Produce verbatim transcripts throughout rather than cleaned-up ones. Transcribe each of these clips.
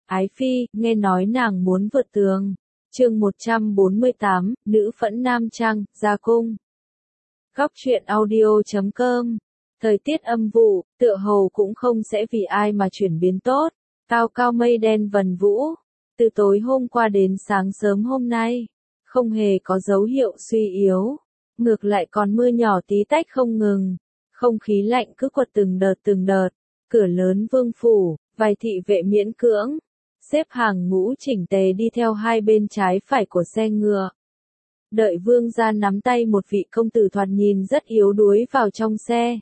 Ái Phi, nghe nói nàng muốn vượt tường. Chương một trăm bốn mươi tám, Nữ phẫn nam trang, ra cung. Góc truyện audio chấm com. Thời tiết âm vụ, tựa hồ cũng không sẽ vì ai mà chuyển biến tốt. Cao cao mây đen vần vũ. Từ tối hôm qua đến sáng sớm hôm nay, không hề có dấu hiệu suy yếu. Ngược lại còn mưa nhỏ tí tách không ngừng. Không khí lạnh cứ quật từng đợt từng đợt. Cửa lớn vương phủ, vài thị vệ miễn cưỡng xếp hàng ngũ chỉnh tề đi theo hai bên trái phải của xe ngựa. Đợi vương gia nắm tay một vị công tử thoạt nhìn rất yếu đuối vào trong xe.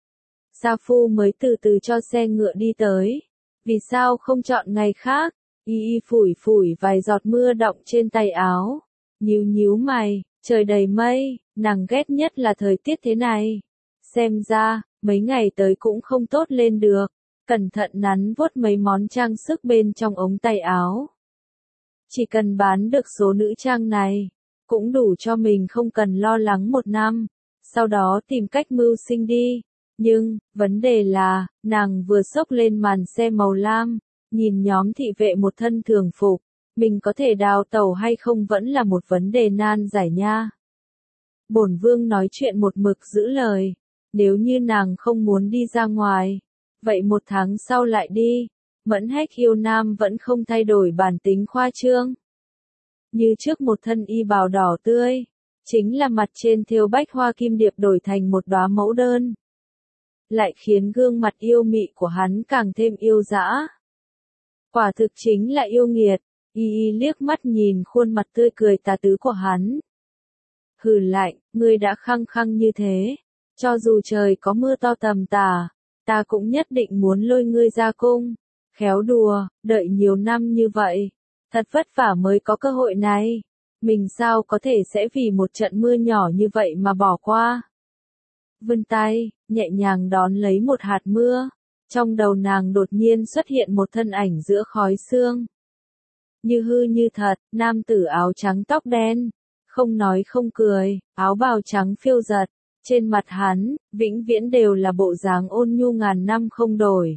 Sa Phu mới từ từ cho xe ngựa đi tới. Vì sao không chọn ngày khác? Y y phủi phủi vài giọt mưa đọng trên tay áo. Nhíu nhíu mày, trời đầy mây, nàng ghét nhất là thời tiết thế này. Xem ra, mấy ngày tới cũng không tốt lên được. Cẩn thận nắn vuốt mấy món trang sức bên trong ống tay áo. Chỉ cần bán được số nữ trang này, cũng đủ cho mình không cần lo lắng một năm, sau đó tìm cách mưu sinh đi. Nhưng, vấn đề là, nàng vừa xốc lên màn xe màu lam, nhìn nhóm thị vệ một thân thường phục, mình có thể đào tẩu hay không vẫn là một vấn đề nan giải nha. Bổn vương nói chuyện một mực giữ lời, nếu như nàng không muốn đi ra ngoài, vậy một tháng sau lại đi. Mẫn Hách yêu nam vẫn không thay đổi bản tính khoa trương. Như trước một thân y bào đỏ tươi, chính là mặt trên thêu bách hoa kim điệp đổi thành một đóa mẫu đơn. Lại khiến gương mặt yêu mị của hắn càng thêm yêu dã. Quả thực chính là yêu nghiệt, y y liếc mắt nhìn khuôn mặt tươi cười tà tứ của hắn. Hừ lạnh, ngươi đã khăng khăng như thế, cho dù trời có mưa to tầm tà, ta cũng nhất định muốn lôi ngươi ra cung. Khéo đùa, đợi nhiều năm như vậy, thật vất vả mới có cơ hội này. Mình sao có thể sẽ vì một trận mưa nhỏ như vậy mà bỏ qua. Vươn tay, nhẹ nhàng đón lấy một hạt mưa. Trong đầu nàng đột nhiên xuất hiện một thân ảnh giữa khói sương. Như hư như thật, nam tử áo trắng tóc đen. Không nói không cười, áo bào trắng phiêu giật. Trên mặt hắn, vĩnh viễn đều là bộ dáng ôn nhu ngàn năm không đổi.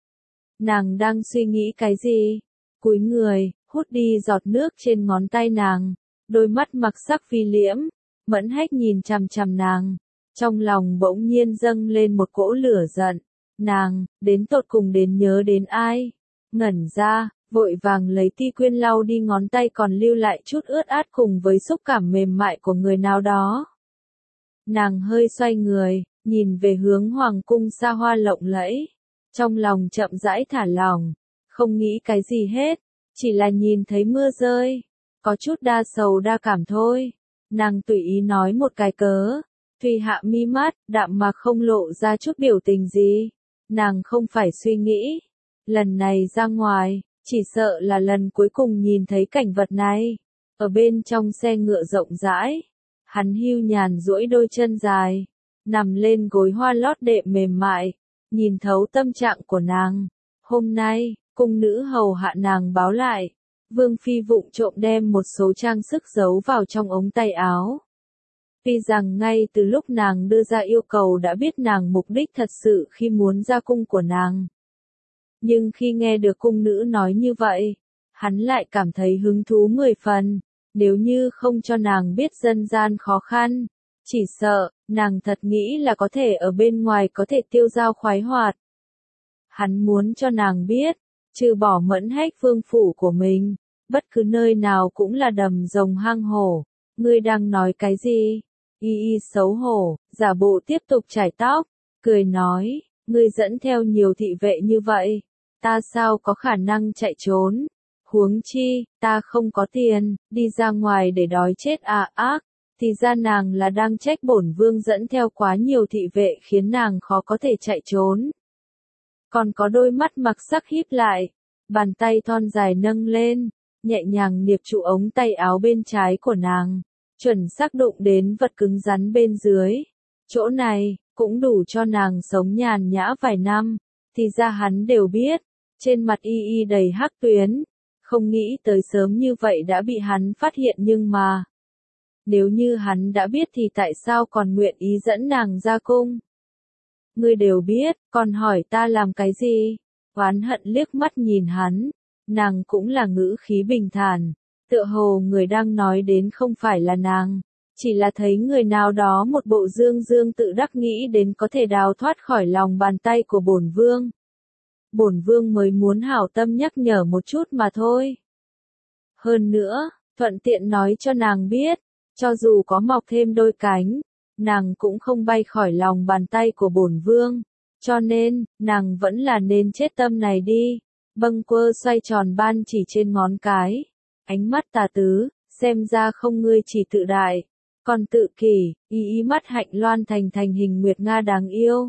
Nàng đang suy nghĩ cái gì? Cúi người, hút đi giọt nước trên ngón tay nàng. Đôi mắt mặc sắc phi liễm. Mẫn Hách nhìn chằm chằm nàng. Trong lòng bỗng nhiên dâng lên một cỗ lửa giận. Nàng, đến tột cùng đến nhớ đến ai? Ngẩn ra, vội vàng lấy ti quyên lau đi ngón tay còn lưu lại chút ướt át cùng với xúc cảm mềm mại của người nào đó. Nàng hơi xoay người, nhìn về hướng hoàng cung xa hoa lộng lẫy. Trong lòng chậm rãi thả lỏng, không nghĩ cái gì hết, chỉ là nhìn thấy mưa rơi, có chút đa sầu đa cảm thôi. Nàng tùy ý nói một cái cớ, tùy hạ mi mắt, đạm mà không lộ ra chút biểu tình gì. Nàng không phải suy nghĩ, lần này ra ngoài, chỉ sợ là lần cuối cùng nhìn thấy cảnh vật này. Ở bên trong xe ngựa rộng rãi, hắn hưu nhàn duỗi đôi chân dài, nằm lên gối hoa lót đệm mềm mại. Nhìn thấu tâm trạng của nàng. Hôm nay, cung nữ hầu hạ nàng báo lại. Vương phi vụng trộm đem một số trang sức giấu vào trong ống tay áo. Tuy rằng ngay từ lúc nàng đưa ra yêu cầu đã biết nàng mục đích thật sự khi muốn ra cung của nàng. Nhưng khi nghe được cung nữ nói như vậy, hắn lại cảm thấy hứng thú mười phần. Nếu như không cho nàng biết dân gian khó khăn, chỉ sợ, nàng thật nghĩ là có thể ở bên ngoài có thể tiêu dao khoái hoạt. Hắn muốn cho nàng biết, trừ bỏ Mẫn Hách vương phủ của mình, bất cứ nơi nào cũng là đầm rồng hang hổ. Ngươi đang nói cái gì? Y y xấu hổ, giả bộ tiếp tục chải tóc, cười nói, ngươi dẫn theo nhiều thị vệ như vậy, ta sao có khả năng chạy trốn? Huống chi, ta không có tiền, đi ra ngoài để đói chết à ác. Thì ra nàng là đang trách bổn vương dẫn theo quá nhiều thị vệ khiến nàng khó có thể chạy trốn. Còn có đôi mắt mặc sắc híp lại, bàn tay thon dài nâng lên, nhẹ nhàng niệp trụ ống tay áo bên trái của nàng, chuẩn xác đụng đến vật cứng rắn bên dưới. Chỗ này, cũng đủ cho nàng sống nhàn nhã vài năm, thì ra hắn đều biết, trên mặt y y đầy hắc tuyến, không nghĩ tới sớm như vậy đã bị hắn phát hiện nhưng mà... Nếu như hắn đã biết thì tại sao còn nguyện ý dẫn nàng ra cung? Ngươi đều biết, còn hỏi ta làm cái gì? Oán hận liếc mắt nhìn hắn, nàng cũng là ngữ khí bình thản, tựa hồ người đang nói đến không phải là nàng, chỉ là thấy người nào đó một bộ dương dương tự đắc nghĩ đến có thể đào thoát khỏi lòng bàn tay của bổn vương. Bổn vương mới muốn hảo tâm nhắc nhở một chút mà thôi. Hơn nữa, thuận tiện nói cho nàng biết, cho dù có mọc thêm đôi cánh, nàng cũng không bay khỏi lòng bàn tay của bổn vương, cho nên, nàng vẫn là nên chết tâm này đi. Bâng quơ xoay tròn ban chỉ trên ngón cái, ánh mắt tà tứ, xem ra không ngươi chỉ tự đại, còn tự kỷ, y y mắt hạnh loan thành thành hình nguyệt nga đáng yêu.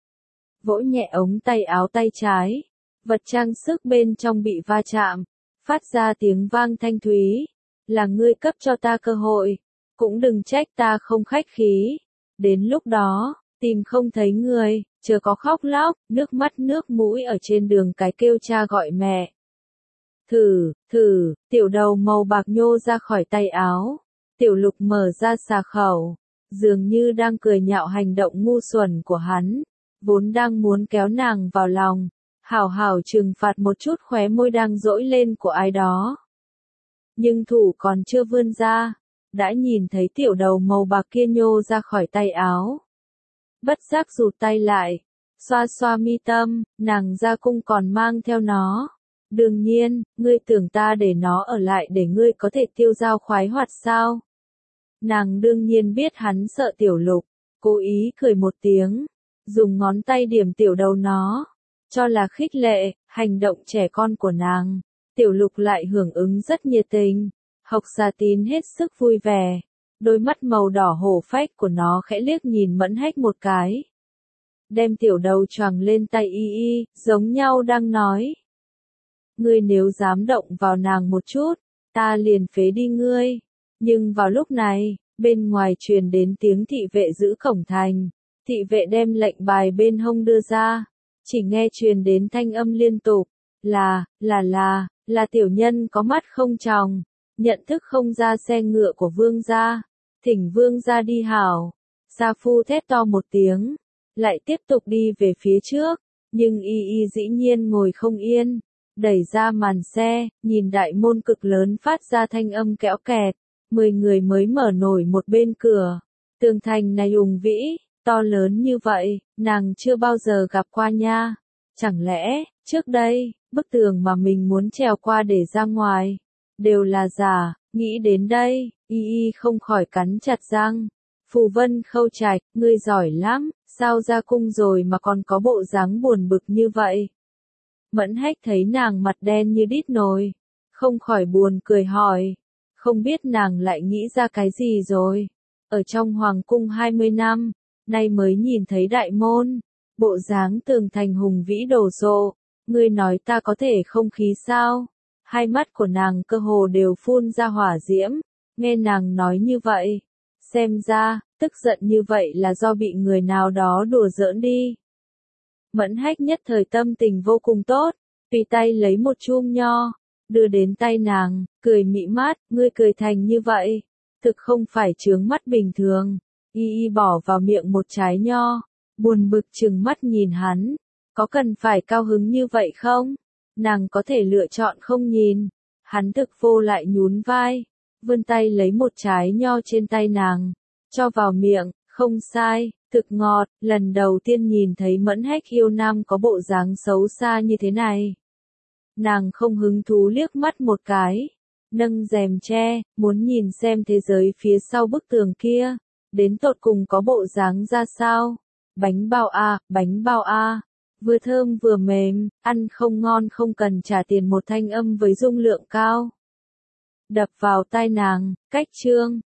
Vỗ nhẹ ống tay áo tay trái, vật trang sức bên trong bị va chạm, phát ra tiếng vang thanh thúy, là ngươi cấp cho ta cơ hội, cũng đừng trách ta không khách khí, đến lúc đó, tìm không thấy người, chờ có khóc lóc, nước mắt nước mũi ở trên đường cái kêu cha gọi mẹ. Thử, thử, tiểu đầu màu bạc nhô ra khỏi tay áo, tiểu lục mở ra xà khẩu, dường như đang cười nhạo hành động ngu xuẩn của hắn, vốn đang muốn kéo nàng vào lòng, hảo hảo trừng phạt một chút khóe môi đang dỗi lên của ai đó. Nhưng thủ còn chưa vươn ra, đã nhìn thấy tiểu đầu màu bạc kia nhô ra khỏi tay áo. Bất giác rụt tay lại, xoa xoa mi tâm, nàng ra cung còn mang theo nó. Đương nhiên, ngươi tưởng ta để nó ở lại để ngươi có thể tiêu dao khoái hoạt sao? Nàng đương nhiên biết hắn sợ tiểu lục, cố ý cười một tiếng, dùng ngón tay điểm tiểu đầu nó, cho là khích lệ, hành động trẻ con của nàng. Tiểu lục lại hưởng ứng rất nhiệt tình, Hộc Xà Tín hết sức vui vẻ, đôi mắt màu đỏ hổ phách của nó khẽ liếc nhìn Mẫn Hách một cái. Đem tiểu đầu choàng lên tay y y, giống nhau đang nói. Ngươi nếu dám động vào nàng một chút, ta liền phế đi ngươi. Nhưng vào lúc này, bên ngoài truyền đến tiếng thị vệ giữ cổng thành. Thị vệ đem lệnh bài bên hông đưa ra, chỉ nghe truyền đến thanh âm liên tục, là, là là, là tiểu nhân có mắt không tròng, nhận thức không ra xe ngựa của vương gia, thỉnh vương gia đi hảo. Sa Phu thét to một tiếng, lại tiếp tục đi về phía trước, nhưng y y dĩ nhiên ngồi không yên, đẩy ra màn xe, nhìn đại môn cực lớn phát ra thanh âm kẽo kẹt, mười người mới mở nổi một bên cửa, tường thành này hùng vĩ, to lớn như vậy, nàng chưa bao giờ gặp qua nha. Chẳng lẽ, trước đây, bức tường mà mình muốn trèo qua để ra ngoài, đều là giả, nghĩ đến đây, y y không khỏi cắn chặt răng. Phù Vân Khâu Trạch, ngươi giỏi lắm, sao ra cung rồi mà còn có bộ dáng buồn bực như vậy? Mẫn Hách thấy nàng mặt đen như đít nồi, không khỏi buồn cười hỏi, không biết nàng lại nghĩ ra cái gì rồi? Ở trong hoàng cung hai mươi năm, nay mới nhìn thấy đại môn, bộ dáng tường thành hùng vĩ đồ sộ, ngươi nói ta có thể không khí sao? Hai mắt của nàng cơ hồ đều phun ra hỏa diễm, nghe nàng nói như vậy, xem ra, tức giận như vậy là do bị người nào đó đùa giỡn đi. Mẫn Hách nhất thời tâm tình vô cùng tốt, tùy tay lấy một chum nho, đưa đến tay nàng, cười mị mát, ngươi cười thành như vậy, thực không phải chướng mắt bình thường. Y y bỏ vào miệng một trái nho, buồn bực trừng mắt nhìn hắn, có cần phải cao hứng như vậy không? Nàng có thể lựa chọn không nhìn. Hắn thực vô lại nhún vai, vươn tay lấy một trái nho trên tay nàng, cho vào miệng, không sai, thực ngọt, lần đầu tiên nhìn thấy Mẫn Hách yêu nam có bộ dáng xấu xa như thế này. Nàng không hứng thú liếc mắt một cái, nâng rèm che, muốn nhìn xem thế giới phía sau bức tường kia, đến tột cùng có bộ dáng ra sao. Bánh bao a, bánh bao a, vừa thơm vừa mềm, ăn không ngon không cần trả tiền, một thanh âm với dung lượng cao. Đập vào tai nàng, cách chương